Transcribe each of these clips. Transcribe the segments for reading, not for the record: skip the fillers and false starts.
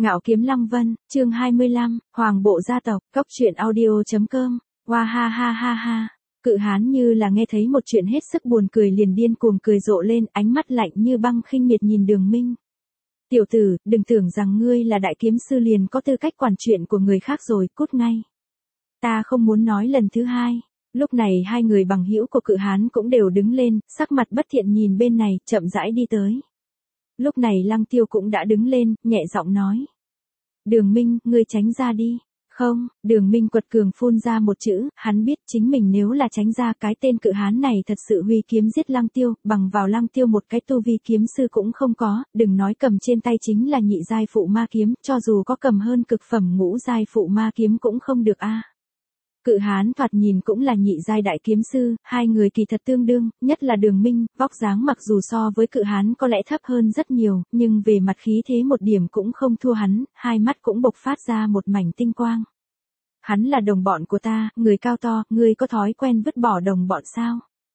Ngạo Kiếm Lăng Vân, chương 25, Hoàng bộ gia tộc, cốc truyện audio.com, wow ha ha ha ha. Cự hán như là nghe thấy một chuyện hết sức buồn cười liền điên cuồng cười rộ lên, ánh mắt lạnh như băng khinh miệt nhìn Đường Minh. Tiểu tử, đừng tưởng rằng ngươi là đại kiếm sư liền có tư cách quản chuyện của người khác rồi, cút ngay. Ta không muốn nói lần thứ hai. Lúc này hai người bằng hữu của cự hán cũng đều đứng lên, sắc mặt bất thiện nhìn bên này, chậm rãi đi tới. Lúc này Lăng Tiêu cũng đã đứng lên, nhẹ giọng nói. Đường Minh, ngươi tránh ra đi. Không, Đường Minh quật cường phun ra một chữ, hắn biết chính mình nếu là tránh ra cái tên cự hán này thật sự huy kiếm giết Lăng Tiêu, bằng vào Lăng Tiêu một cái tu vi kiếm sư cũng không có, đừng nói cầm trên tay chính là nhị giai phụ ma kiếm, cho dù có cầm hơn cực phẩm ngũ giai phụ ma kiếm cũng không được a. Cự hán thoạt nhìn cũng là nhị giai đại kiếm sư, hai người kỳ thật tương đương, nhất là Đường Minh, vóc dáng mặc dù so với cự hán có lẽ thấp hơn rất nhiều, nhưng về mặt khí thế một điểm cũng không thua hắn, hai mắt cũng bộc phát ra một mảnh tinh quang. Hắn là đồng bọn của ta, người cao to, ngươi có thói quen vứt bỏ đồng bọn sao?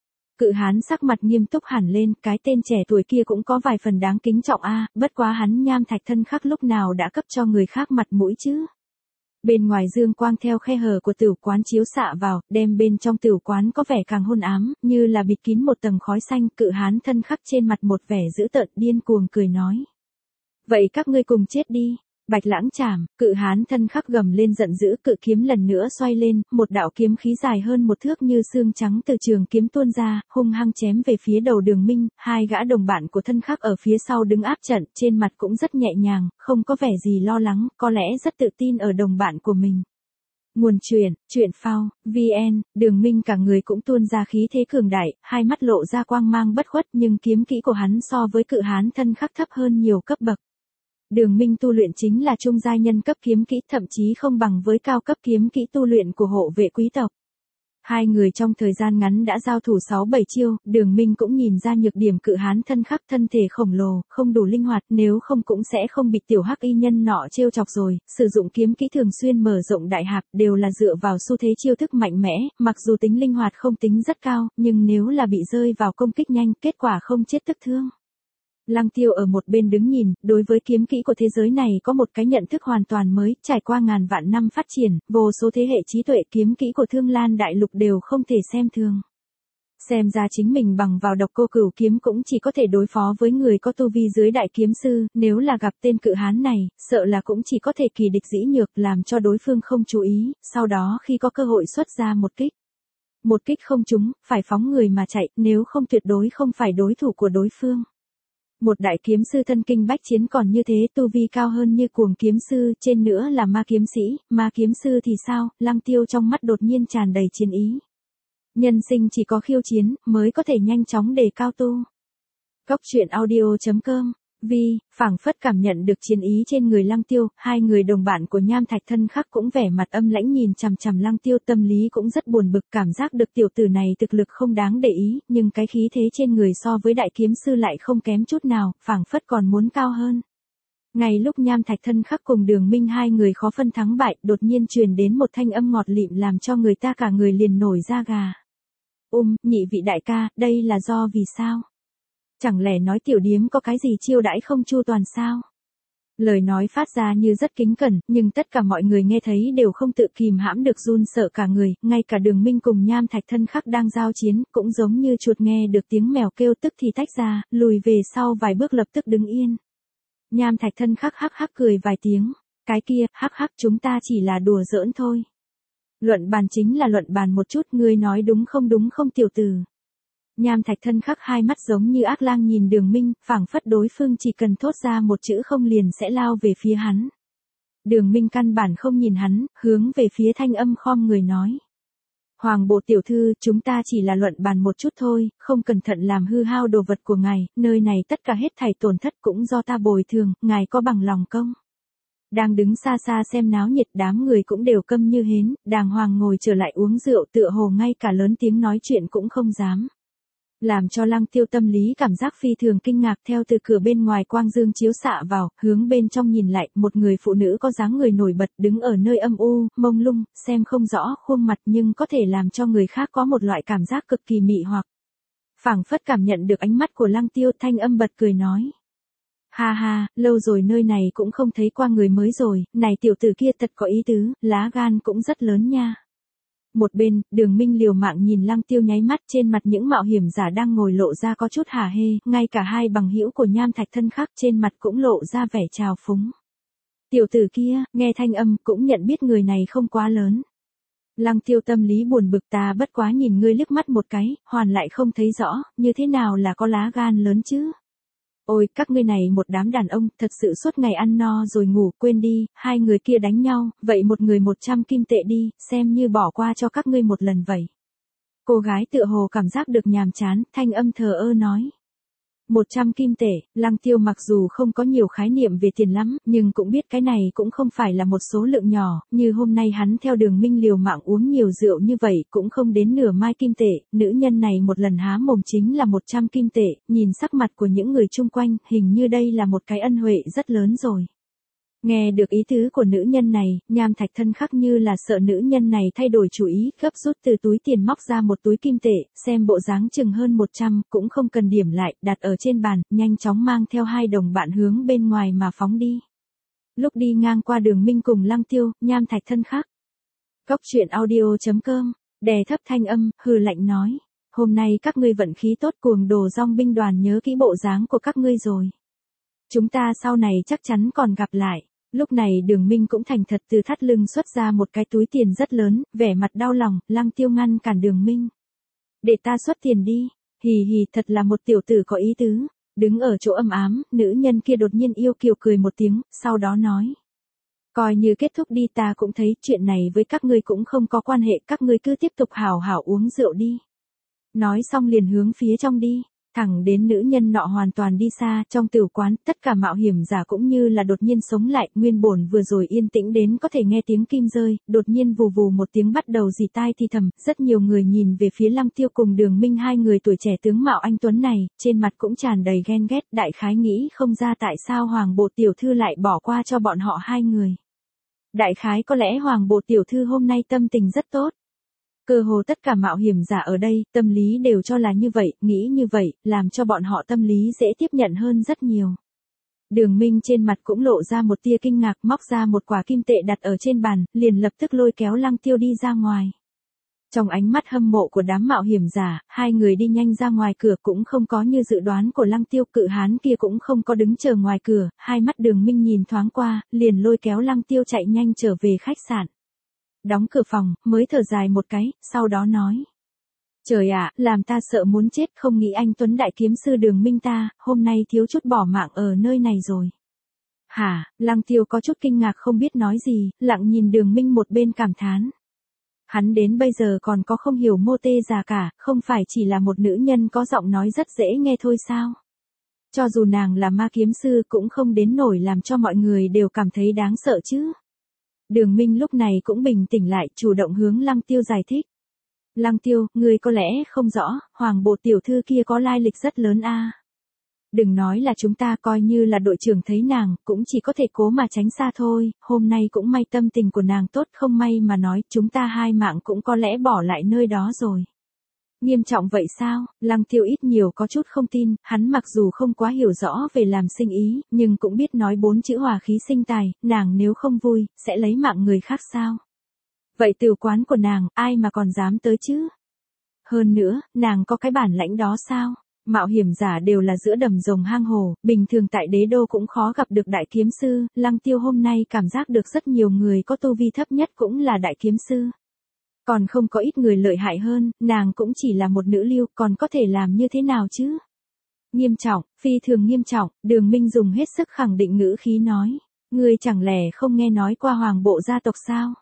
Cự hán sắc mặt nghiêm túc hẳn lên, cái tên trẻ tuổi kia cũng có vài phần đáng kính trọng a, bất quá hắn Nham Thạch Thân Khắc lúc nào đã cấp cho người khác mặt mũi chứ? Bên ngoài dương quang theo khe hở của tửu quán chiếu xạ vào, đem bên trong tửu quán có vẻ càng hôn ám, như là bịt kín một tầng khói xanh, cự hán Thân Khắc trên mặt một vẻ dữ tợn điên cuồng cười nói. Vậy các ngươi cùng chết đi. Bạch Lãng chảm, cự hán Thân Khắc gầm lên giận dữ, cự kiếm lần nữa xoay lên, một đạo kiếm khí dài hơn một thước như xương trắng từ trường kiếm tuôn ra, hung hăng chém về phía đầu Đường Minh, hai gã đồng bạn của Thân Khắc ở phía sau đứng áp trận, trên mặt cũng rất nhẹ nhàng, không có vẻ gì lo lắng, có lẽ rất tự tin ở đồng bạn của mình. Nguồn truyện phao, VN, Đường Minh cả người cũng tuôn ra khí thế cường đại, hai mắt lộ ra quang mang bất khuất nhưng kiếm kỹ của hắn so với cự hán Thân Khắc thấp hơn nhiều cấp bậc. Đường Minh tu luyện chính là trung giai nhân cấp kiếm kỹ, thậm chí không bằng với cao cấp kiếm kỹ tu luyện của hộ vệ quý tộc. Hai người trong thời gian ngắn đã giao thủ 6-7 chiêu, Đường Minh cũng nhìn ra nhược điểm cự hán Thân Khắc, thân thể khổng lồ, không đủ linh hoạt, nếu không cũng sẽ không bị tiểu hắc y nhân nọ trêu chọc rồi, sử dụng kiếm kỹ thường xuyên mở rộng đại hạp, đều là dựa vào xu thế chiêu thức mạnh mẽ, mặc dù tính linh hoạt không tính rất cao, nhưng nếu là bị rơi vào công kích nhanh, kết quả không chết tức thương. Lăng Tiêu ở một bên đứng nhìn, đối với kiếm kỹ của thế giới này có một cái nhận thức hoàn toàn mới, trải qua ngàn vạn năm phát triển, vô số thế hệ trí tuệ kiếm kỹ của Thương Lan Đại Lục đều không thể xem thường. Xem ra chính mình bằng vào độc cô cửu kiếm cũng chỉ có thể đối phó với người có tu vi dưới đại kiếm sư, nếu là gặp tên cự hán này, sợ là cũng chỉ có thể kỳ địch dĩ nhược làm cho đối phương không chú ý, sau đó khi có cơ hội xuất ra một kích. Một kích không trúng, phải phóng người mà chạy, nếu không tuyệt đối không phải đối thủ của đối phương. Một đại kiếm sư thân kinh bách chiến còn như thế, tu vi cao hơn như cuồng kiếm sư, trên nữa là ma kiếm sĩ, ma kiếm sư thì sao? Lăng Tiêu trong mắt đột nhiên tràn đầy chiến ý. Nhân sinh chỉ có khiêu chiến, mới có thể nhanh chóng đề cao tu. Cốc truyện audio.com, phảng phất cảm nhận được chiến ý trên người Lăng Tiêu, hai người đồng bạn của Nham Thạch Thân Khắc cũng vẻ mặt âm lãnh nhìn chằm chằm Lăng Tiêu, tâm lý cũng rất buồn bực, cảm giác được tiểu tử này thực lực không đáng để ý, nhưng cái khí thế trên người so với đại kiếm sư lại không kém chút nào, phảng phất còn muốn cao hơn. Ngay lúc Nham Thạch Thân Khắc cùng Đường Minh hai người khó phân thắng bại, đột nhiên truyền đến một thanh âm ngọt lịm làm cho người ta cả người liền nổi da gà. Nhị vị đại ca, đây là do vì sao? Chẳng lẽ nói tiểu điếm có cái gì chiêu đãi không chu toàn sao? Lời nói phát ra như rất kính cẩn, nhưng tất cả mọi người nghe thấy đều không tự kìm hãm được run sợ cả người, ngay cả Đường Minh cùng Nham Thạch Thân Khắc đang giao chiến, cũng giống như chuột nghe được tiếng mèo kêu tức thì tách ra, lùi về sau vài bước lập tức đứng yên. Nham Thạch Thân Khắc hắc hắc cười vài tiếng, cái kia, hắc hắc chúng ta chỉ là đùa giỡn thôi. Luận bàn chính là luận bàn một chút, ngươi nói đúng không tiểu tử. Nham Thạch Thân Khắc hai mắt giống như ác lang nhìn Đường Minh, phảng phất đối phương chỉ cần thốt ra một chữ không liền sẽ lao về phía hắn. Đường Minh căn bản không nhìn hắn, hướng về phía thanh âm khom người nói. Hoàng bộ tiểu thư, chúng ta chỉ là luận bàn một chút thôi, không cẩn thận làm hư hao đồ vật của ngài, nơi này tất cả hết thảy tổn thất cũng do ta bồi thường, ngài có bằng lòng không? Đang đứng xa xa xem náo nhiệt, đám người cũng đều câm như hến, đàng hoàng ngồi trở lại uống rượu, tựa hồ ngay cả lớn tiếng nói chuyện cũng không dám. Làm cho Lăng Tiêu tâm lý cảm giác phi thường kinh ngạc, theo từ cửa bên ngoài quang dương chiếu xạ vào, hướng bên trong nhìn lại, một người phụ nữ có dáng người nổi bật đứng ở nơi âm u, mông lung, xem không rõ khuôn mặt nhưng có thể làm cho người khác có một loại cảm giác cực kỳ mị hoặc. Phảng phất cảm nhận được ánh mắt của Lăng Tiêu, thanh âm bật cười nói. Ha ha, lâu rồi nơi này cũng không thấy qua người mới rồi, này tiểu tử kia thật có ý tứ, lá gan cũng rất lớn nha. Một bên, Đường Minh liều mạng nhìn Lăng Tiêu nháy mắt, trên mặt những mạo hiểm giả đang ngồi lộ ra có chút hả hê, ngay cả hai bằng hữu của Nham Thạch Thân Khắc trên mặt cũng lộ ra vẻ trào phúng. Tiểu tử kia, nghe thanh âm cũng nhận biết người này không quá lớn. Lăng Tiêu tâm lý buồn bực, ta bất quá nhìn ngươi liếc mắt một cái, hoàn lại không thấy rõ, như thế nào là có lá gan lớn chứ? Ôi, các ngươi này một đám đàn ông, thật sự suốt ngày ăn no rồi ngủ, quên đi, hai người kia đánh nhau, vậy một người 100 kim tệ đi, xem như bỏ qua cho các ngươi một lần vậy. Cô gái tựa hồ cảm giác được nhàm chán, thanh âm thờ ơ nói. 100 kim tệ, Lăng Tiêu mặc dù không có nhiều khái niệm về tiền lắm, nhưng cũng biết cái này cũng không phải là một số lượng nhỏ, như hôm nay hắn theo Đường Minh liều mạng uống nhiều rượu như vậy, cũng không đến nửa mai kim tệ, nữ nhân này một lần há mồm chính là 100 kim tệ, nhìn sắc mặt của những người chung quanh, hình như đây là một cái ân huệ rất lớn rồi. Nghe được ý tứ của nữ nhân này, Nham Thạch Thân Khắc như là sợ nữ nhân này thay đổi chủ ý, gấp rút từ túi tiền móc ra một túi kim tệ, xem bộ dáng chừng hơn 100, cũng không cần điểm lại, đặt ở trên bàn, nhanh chóng mang theo hai đồng bạn hướng bên ngoài mà phóng đi. Lúc đi ngang qua Đường Minh cùng Lăng Tiêu, Nham Thạch Thân Khắc. Cốc truyện audio.com, đè thấp thanh âm, hừ lạnh nói. Hôm nay các ngươi vận khí tốt, cuồng đồ dòng binh đoàn nhớ kỹ bộ dáng của các ngươi rồi. Chúng ta sau này chắc chắn còn gặp lại. Lúc này Đường Minh cũng thành thật từ thắt lưng xuất ra một cái túi tiền rất lớn, vẻ mặt đau lòng, Lăng Tiêu ngăn cản Đường Minh. Để ta xuất tiền đi, hì hì, thật là một tiểu tử có ý tứ. Đứng ở chỗ âm ám, nữ nhân kia đột nhiên yêu kiều cười một tiếng, sau đó nói. Coi như kết thúc đi, ta cũng thấy chuyện này với các ngươi cũng không có quan hệ, các ngươi cứ tiếp tục hào hào uống rượu đi. Nói xong liền hướng phía trong đi. Thẳng đến nữ nhân nọ hoàn toàn đi xa, trong tử quán, tất cả mạo hiểm giả cũng như là đột nhiên sống lại, nguyên bổn vừa rồi yên tĩnh đến có thể nghe tiếng kim rơi, đột nhiên vù vù một tiếng bắt đầu rì tai thì thầm, rất nhiều người nhìn về phía Lăng Tiêu cùng Đường Minh, hai người tuổi trẻ tướng mạo anh tuấn này, trên mặt cũng tràn đầy ghen ghét, đại khái nghĩ không ra tại sao Hoàng Bộ tiểu thư lại bỏ qua cho bọn họ hai người. Đại khái có lẽ Hoàng Bộ tiểu thư hôm nay tâm tình rất tốt. Cơ hồ tất cả mạo hiểm giả ở đây, tâm lý đều cho là như vậy, nghĩ như vậy, làm cho bọn họ tâm lý dễ tiếp nhận hơn rất nhiều. Đường Minh trên mặt cũng lộ ra một tia kinh ngạc, móc ra một quả kim tệ đặt ở trên bàn, liền lập tức lôi kéo Lăng Tiêu đi ra ngoài. Trong ánh mắt hâm mộ của đám mạo hiểm giả, hai người đi nhanh ra ngoài cửa, cũng không có như dự đoán của Lăng Tiêu, cự hán kia cũng không có đứng chờ ngoài cửa, hai mắt Đường Minh nhìn thoáng qua, liền lôi kéo Lăng Tiêu chạy nhanh trở về khách sạn. Đóng cửa phòng, mới thở dài một cái, sau đó nói. Trời ạ, làm ta sợ muốn chết, không nghĩ anh Tuấn đại kiếm sư Đường Minh ta, hôm nay thiếu chút bỏ mạng ở nơi này rồi. Hả, Lăng Tiêu có chút kinh ngạc không biết nói gì, lặng nhìn Đường Minh một bên cảm thán. Hắn đến bây giờ còn có không hiểu mô tê già cả, không phải chỉ là một nữ nhân có giọng nói rất dễ nghe thôi sao? Cho dù nàng là ma kiếm sư cũng không đến nổi làm cho mọi người đều cảm thấy đáng sợ chứ. Đường Minh lúc này cũng bình tĩnh lại, chủ động hướng Lăng Tiêu giải thích. Lăng Tiêu, ngươi có lẽ không rõ, Hoàng Bộ tiểu thư kia có lai lịch rất lớn a. Đừng nói là chúng ta, coi như là đội trưởng thấy nàng, cũng chỉ có thể cố mà tránh xa thôi, hôm nay cũng may tâm tình của nàng tốt, không may mà nói, chúng ta hai mạng cũng có lẽ bỏ lại nơi đó rồi. Nghiêm trọng vậy sao? Lăng Tiêu ít nhiều có chút không tin, hắn mặc dù không quá hiểu rõ về làm sinh ý, nhưng cũng biết nói 4 chữ hòa khí sinh tài, nàng nếu không vui, sẽ lấy mạng người khác sao? Vậy tử quán của nàng, ai mà còn dám tới chứ? Hơn nữa, nàng có cái bản lãnh đó sao? Mạo hiểm giả đều là giữa đầm rồng hang hồ, bình thường tại đế đô cũng khó gặp được đại kiếm sư, Lăng Tiêu hôm nay cảm giác được rất nhiều người có tu vi thấp nhất cũng là đại kiếm sư. Còn không có ít người lợi hại hơn, nàng cũng chỉ là một nữ lưu, còn có thể làm như thế nào chứ? Nghiêm trọng, phi thường nghiêm trọng, Đường Minh dùng hết sức khẳng định ngữ khí nói. Ngươi chẳng lẽ không nghe nói qua Hoàng Bộ gia tộc sao?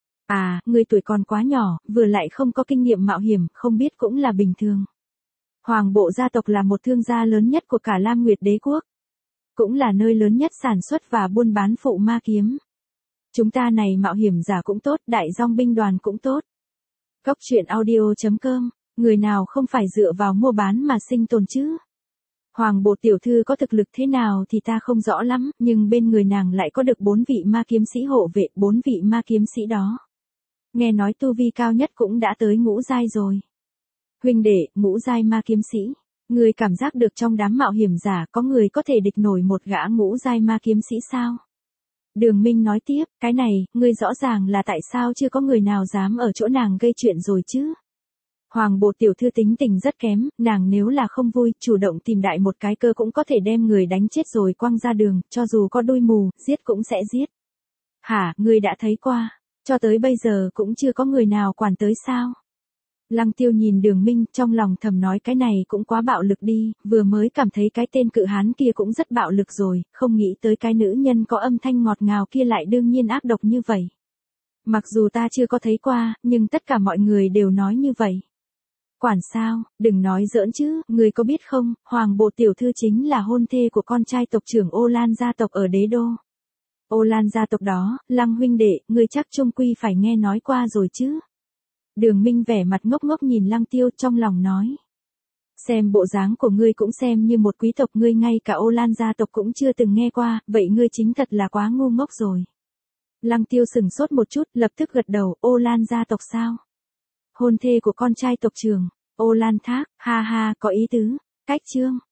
À, ngươi tuổi còn quá nhỏ, vừa lại không có kinh nghiệm mạo hiểm, không biết cũng là bình thường. Hoàng Bộ gia tộc là một thương gia lớn nhất của cả Lam Nguyệt Đế quốc. Cũng là nơi lớn nhất sản xuất và buôn bán phụ ma kiếm. Chúng ta này mạo hiểm giả cũng tốt, đại dòng binh đoàn cũng tốt. Cốc truyện audio.com, người nào không phải dựa vào mua bán mà sinh tồn chứ? Hoàng Bộ tiểu thư có thực lực thế nào thì ta không rõ lắm, nhưng bên người nàng lại có được 4 vị ma kiếm sĩ hộ vệ, 4 vị ma kiếm sĩ đó. Nghe nói tu vi cao nhất cũng đã tới ngũ giai rồi. Huynh đệ, ngũ giai ma kiếm sĩ. Ngươi cảm giác được trong đám mạo hiểm giả có người có thể địch nổi một gã ngũ giai ma kiếm sĩ sao? Đường Minh nói tiếp, cái này, ngươi rõ ràng là tại sao chưa có người nào dám ở chỗ nàng gây chuyện rồi chứ? Hoàng bộ tiểu thư tính tình rất kém, nàng nếu là không vui, chủ động tìm đại một cái cơ cũng có thể đem người đánh chết rồi quăng ra đường, cho dù có đuôi mù, giết cũng sẽ giết. Hả, ngươi đã thấy qua, cho tới bây giờ cũng chưa có người nào quản tới sao? Lăng Tiêu nhìn Đường Minh, trong lòng thầm nói cái này cũng quá bạo lực đi, vừa mới cảm thấy cái tên cự hán kia cũng rất bạo lực rồi, không nghĩ tới cái nữ nhân có âm thanh ngọt ngào kia lại đương nhiên ác độc như vậy. Mặc dù ta chưa có thấy qua, nhưng tất cả mọi người đều nói như vậy. Quản sao, đừng nói giỡn chứ, người có biết không, Hoàng bộ tiểu thư chính là hôn thê của con trai tộc trưởng Ô Lan gia tộc ở đế đô. Ô Lan gia tộc đó, Lăng huynh đệ, ngươi chắc chung quy phải nghe nói qua rồi chứ. Đường Minh vẻ mặt ngốc ngốc nhìn Lăng Tiêu trong lòng nói. Xem bộ dáng của ngươi cũng xem như một quý tộc, ngươi ngay cả Ô Lan gia tộc cũng chưa từng nghe qua, vậy ngươi chính thật là quá ngu ngốc rồi. Lăng Tiêu sừng sốt một chút, lập tức gật đầu, Ô Lan gia tộc sao? Hôn thê của con trai tộc trưởng, Ô Lan Thác, ha ha, có ý tứ, cách chương.